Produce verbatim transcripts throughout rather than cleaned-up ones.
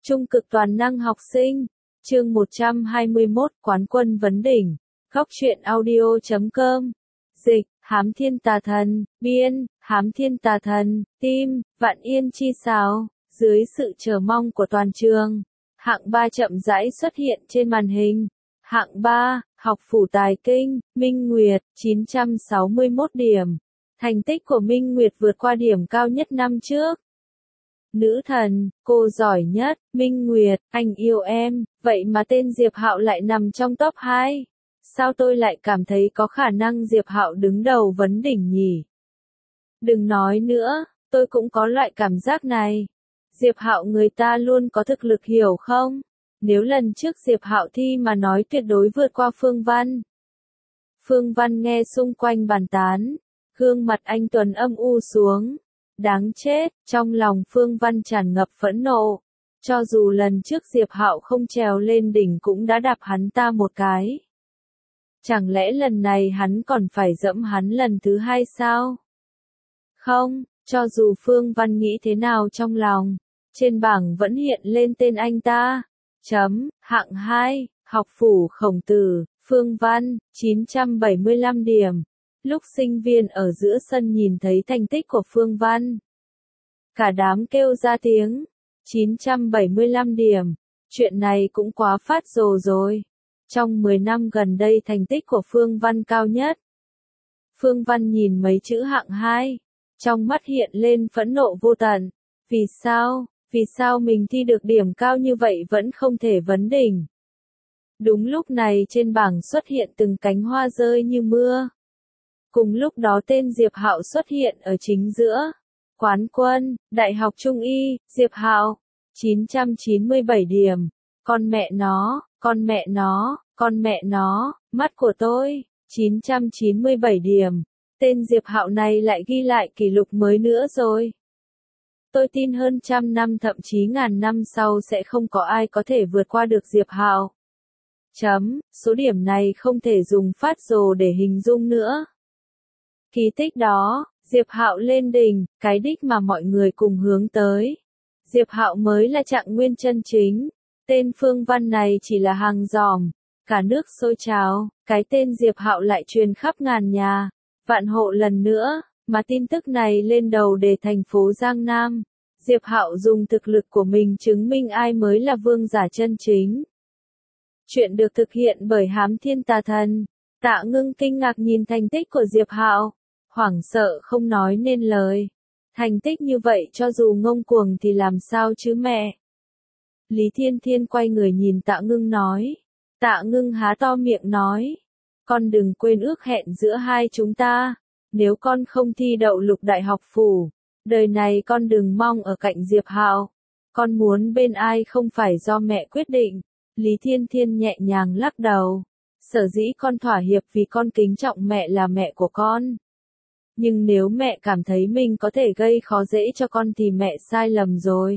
Trung cực toàn năng học sinh. Chương một trăm hai mươi mốt Quán quân vấn đỉnh. Góc truyện audio chấm com. Dịch, Hám Thiên Tà Thần. Biên, Hám Thiên Tà Thần. Tim, Vạn Yên Chi Sào. Dưới sự chờ mong của toàn trường, hạng ba chậm rãi xuất hiện trên màn hình. Hạng ba, học phủ tài kinh, Minh Nguyệt, chín trăm sáu mươi mốt điểm. Thành tích của Minh Nguyệt vượt qua điểm cao nhất năm trước. Nữ thần, cô giỏi nhất, Minh Nguyệt, anh yêu em, vậy mà tên Diệp Hạo lại nằm trong top hai. Sao tôi lại cảm thấy có khả năng Diệp Hạo đứng đầu vấn đỉnh nhỉ? Đừng nói nữa, tôi cũng có loại cảm giác này. Diệp Hạo người ta luôn có thực lực hiểu không? Nếu lần trước Diệp Hạo thi mà nói tuyệt đối vượt qua Phương Văn. Phương Văn nghe xung quanh bàn tán, gương mặt anh Tuấn âm u xuống. Đáng chết, trong lòng Phương Văn tràn ngập phẫn nộ. Cho dù lần trước Diệp Hạo không trèo lên đỉnh cũng đã đạp hắn ta một cái. Chẳng lẽ lần này hắn còn phải dẫm hắn lần thứ hai sao? Không, cho dù Phương Văn nghĩ thế nào trong lòng, trên bảng vẫn hiện lên tên anh ta. Chấm, hạng hai, học phủ Khổng Tử, Phương Văn, chín trăm bảy mươi lăm điểm. Lúc sinh viên ở giữa sân nhìn thấy thành tích của Phương Văn, cả đám kêu ra tiếng, chín trăm bảy mươi lăm điểm, chuyện này cũng quá phát rồ rồi. Trong mười năm gần đây thành tích của Phương Văn cao nhất. Phương Văn nhìn mấy chữ hạng hai, trong mắt hiện lên phẫn nộ vô tận. Vì sao, vì sao mình thi được điểm cao như vậy vẫn không thể vấn đỉnh? Đúng lúc này trên bảng xuất hiện từng cánh hoa rơi như mưa. Cùng lúc đó tên Diệp Hạo xuất hiện ở chính giữa. Quán quân, Đại học Trung Y, Diệp Hạo, chín trăm chín mươi bảy điểm. Con mẹ nó, con mẹ nó, con mẹ nó, mắt của tôi, chín trăm chín mươi bảy điểm. Tên Diệp Hạo này lại ghi lại kỷ lục mới nữa rồi. Tôi tin hơn trăm năm thậm chí ngàn năm sau sẽ không có ai có thể vượt qua được Diệp Hạo. Chấm, số điểm này không thể dùng phát rồ để hình dung nữa. Kỳ tích đó, Diệp Hạo lên đỉnh, cái đích mà mọi người cùng hướng tới. Diệp Hạo mới là trạng nguyên chân chính. Tên Phương Văn này chỉ là hàng giòm. Cả nước sôi trào, cái tên Diệp Hạo lại truyền khắp ngàn nhà, vạn hộ lần nữa, mà tin tức này lên đầu để thành phố Giang Nam. Diệp Hạo dùng thực lực của mình chứng minh ai mới là vương giả chân chính. Chuyện được thực hiện bởi Hám Thiên Tà Thần. Tạ Ngưng kinh ngạc nhìn thành tích của Diệp Hạo, hoảng sợ không nói nên lời. Thành tích như vậy cho dù ngông cuồng thì làm sao chứ mẹ? Lý Thiên Thiên quay người nhìn Tạ Ngưng nói. Tạ Ngưng há to miệng nói. Con đừng quên ước hẹn giữa hai chúng ta. Nếu con không thi đậu Lục Đại học phủ, đời này con đừng mong ở cạnh Diệp Hạo. Con muốn bên ai không phải do mẹ quyết định. Lý Thiên Thiên nhẹ nhàng lắc đầu. Sở dĩ con thỏa hiệp vì con kính trọng mẹ là mẹ của con. Nhưng nếu mẹ cảm thấy mình có thể gây khó dễ cho con thì mẹ sai lầm rồi.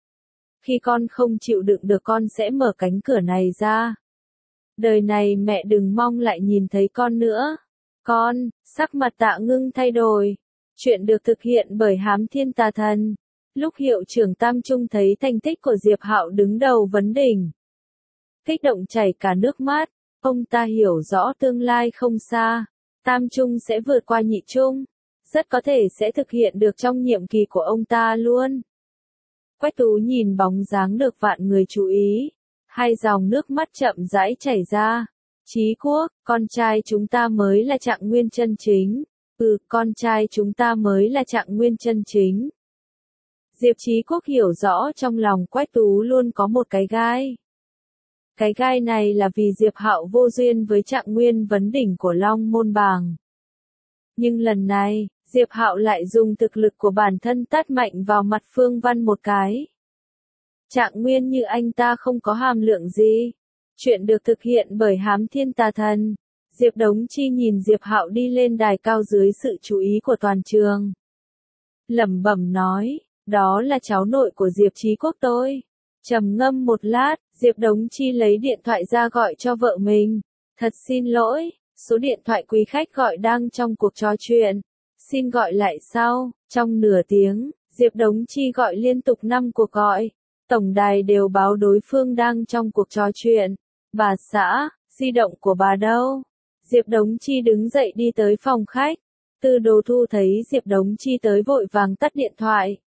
Khi con không chịu đựng được con sẽ mở cánh cửa này ra. Đời này mẹ đừng mong lại nhìn thấy con nữa. Con, sắc mặt Tạ Ngưng thay đổi. Chuyện được thực hiện bởi Hám Thiên Tà Thần. Lúc hiệu trưởng Tam Trung thấy thành tích của Diệp Hạo đứng đầu vấn đỉnh, kích động chảy cả nước mắt. Ông ta hiểu rõ tương lai không xa, Tam Trung sẽ vượt qua Nhị Trung. Rất có thể sẽ thực hiện được trong nhiệm kỳ của ông ta luôn. Quách Tú nhìn bóng dáng được vạn người chú ý. Hai dòng nước mắt chậm rãi chảy ra. Chí Quốc, con trai chúng ta mới là trạng nguyên chân chính. Ừ, con trai chúng ta mới là trạng nguyên chân chính. Diệp Chí Quốc hiểu rõ trong lòng Quách Tú luôn có một cái gai. Cái gai này là vì Diệp Hạo vô duyên với trạng nguyên vấn đỉnh của Long Môn Bảng. Nhưng lần này, Diệp Hạo lại dùng thực lực của bản thân tát mạnh vào mặt Phương Văn một cái. Trạng nguyên như anh ta không có hàm lượng gì. Chuyện được thực hiện bởi Hám Thiên Tà Thần. Diệp Đống Chi nhìn Diệp Hạo đi lên đài cao dưới sự chú ý của toàn trường. Lẩm bẩm nói, đó là cháu nội của Diệp Chí Quốc tôi. Trầm ngâm một lát, Diệp Đống Chi lấy điện thoại ra gọi cho vợ mình. Thật xin lỗi, số điện thoại quý khách gọi đang trong cuộc trò chuyện. Xin gọi lại sau. Trong nửa tiếng, Diệp Đống Chi gọi liên tục năm cuộc gọi. tổng đài đều báo đối phương đang trong cuộc trò chuyện. Bà xã, di động của bà đâu? Diệp Đống Chi đứng dậy đi tới phòng khách. Tư Đồ Thu thấy Diệp Đống Chi tới vội vàng tắt điện thoại.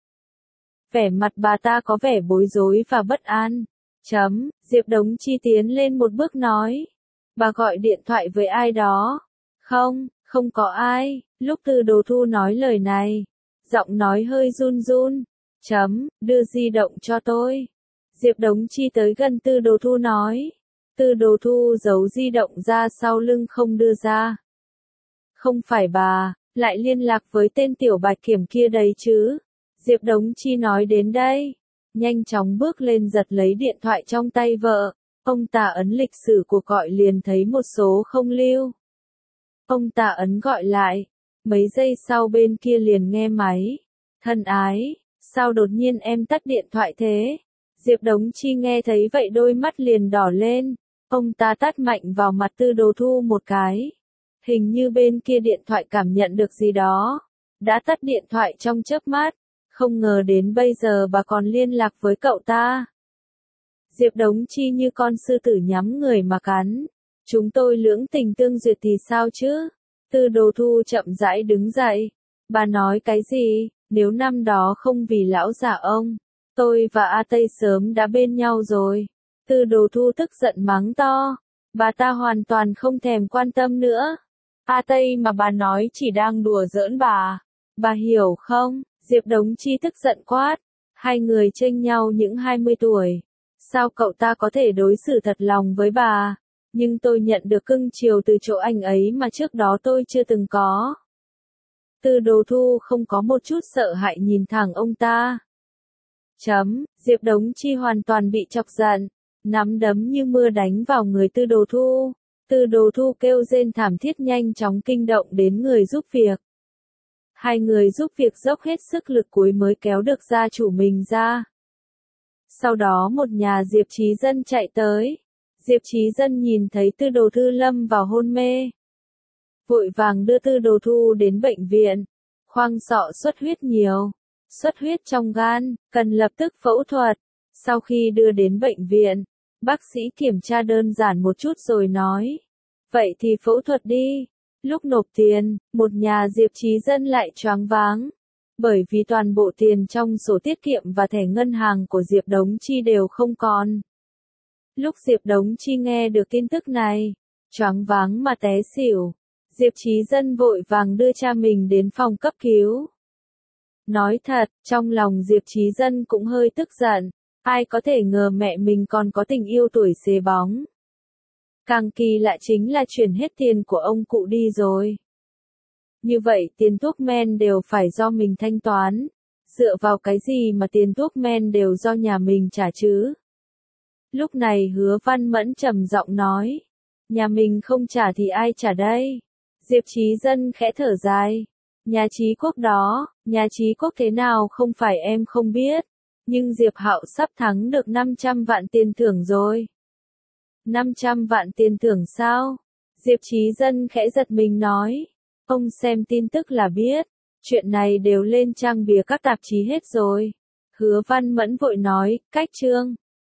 Vẻ mặt bà ta có vẻ bối rối và bất an. Chấm, Diệp Đống Chi tiến lên một bước nói. Bà gọi điện thoại với ai đó? Không, không có ai. Lúc Tư Đồ Thu nói lời này, giọng nói hơi run run. Chấm, đưa di động cho tôi. Diệp Đống Chi tới gần Tư Đồ Thu nói. Tư Đồ Thu giấu di động ra sau lưng không đưa ra. Không phải bà, lại liên lạc với tên tiểu bạch kiểm kia đấy chứ. Diệp Đống Chi nói đến đây, nhanh chóng bước lên giật lấy điện thoại trong tay vợ. Ông ta ấn lịch sử cuộc gọi liền thấy một số không lưu. Ông ta ấn gọi lại, mấy giây sau bên kia liền nghe máy. Thân ái, sao đột nhiên em tắt điện thoại thế? Diệp Đống Chi nghe thấy vậy đôi mắt liền đỏ lên. Ông ta tát mạnh vào mặt Tư Đồ Thu một cái. Hình như bên kia điện thoại cảm nhận được gì đó. Đã tắt điện thoại trong chớp mắt. Không ngờ đến bây giờ bà còn liên lạc với cậu ta. Diệp Đống Chi như con sư tử nhắm người mà cắn. Chúng tôi lưỡng tình tương duyệt thì sao chứ? Tư Đồ Thu chậm rãi đứng dậy. Bà nói cái gì? Nếu năm đó không vì lão già ông, tôi và A Tây sớm đã bên nhau rồi. Tư Đồ Thu tức giận mắng to. Bà ta hoàn toàn không thèm quan tâm nữa. A Tây mà bà nói chỉ đang đùa giỡn bà. Bà hiểu không? Diệp Đống Chi tức giận quát. Hai người chênh nhau những hai mươi tuổi. Sao cậu ta có thể đối xử thật lòng với bà? Nhưng tôi nhận được cưng chiều từ chỗ anh ấy mà trước đó tôi chưa từng có. Tư Đồ Thu không có một chút sợ hãi nhìn thẳng ông ta. Chấm, Diệp Đống Chi hoàn toàn bị chọc giận. Nắm đấm như mưa đánh vào người Tư Đồ Thu. Tư Đồ Thu kêu rên thảm thiết nhanh chóng kinh động đến người giúp việc. Hai người giúp việc dốc hết sức lực cuối mới kéo được gia chủ mình ra. Sau đó một nhà Diệp Chí Dân chạy tới. Diệp Chí Dân nhìn thấy Tư Đồ Thư lâm vào hôn mê. Vội vàng đưa Tư Đồ Thu đến bệnh viện. Khoang sọ xuất huyết nhiều. Xuất huyết trong gan, cần lập tức phẫu thuật. Sau khi đưa đến bệnh viện, bác sĩ kiểm tra đơn giản một chút rồi nói. Vậy thì phẫu thuật đi. Lúc nộp tiền, một nhà Diệp Chí Dân lại choáng váng. Bởi vì toàn bộ tiền trong sổ tiết kiệm và thẻ ngân hàng của Diệp Đống Chi đều không còn. Lúc Diệp Đống Chi nghe được tin tức này, choáng váng mà té xỉu. Diệp Chí Dân vội vàng đưa cha mình đến phòng cấp cứu. Nói thật, trong lòng Diệp Chí Dân cũng hơi tức giận. Ai có thể ngờ mẹ mình còn có tình yêu tuổi xế bóng. Càng kỳ lạ chính là chuyển hết tiền của ông cụ đi rồi. Như vậy tiền thuốc men đều phải do mình thanh toán. Dựa vào cái gì mà tiền thuốc men đều do nhà mình trả chứ? Lúc này Hứa Văn Mẫn trầm giọng nói. Nhà mình không trả thì ai trả đây? Diệp Chí Dân khẽ thở dài. Nhà Chí Quốc đó, nhà Chí Quốc thế nào không phải em không biết. Nhưng Diệp Hạo sắp thắng được năm trăm vạn tiền thưởng rồi. năm trăm vạn tiền thưởng sao? Diệp Chí Dân khẽ giật mình nói. Ông xem tin tức là biết. Chuyện này đều lên trang bìa các tạp chí hết rồi. Hứa Văn Mẫn vội nói, cách chương.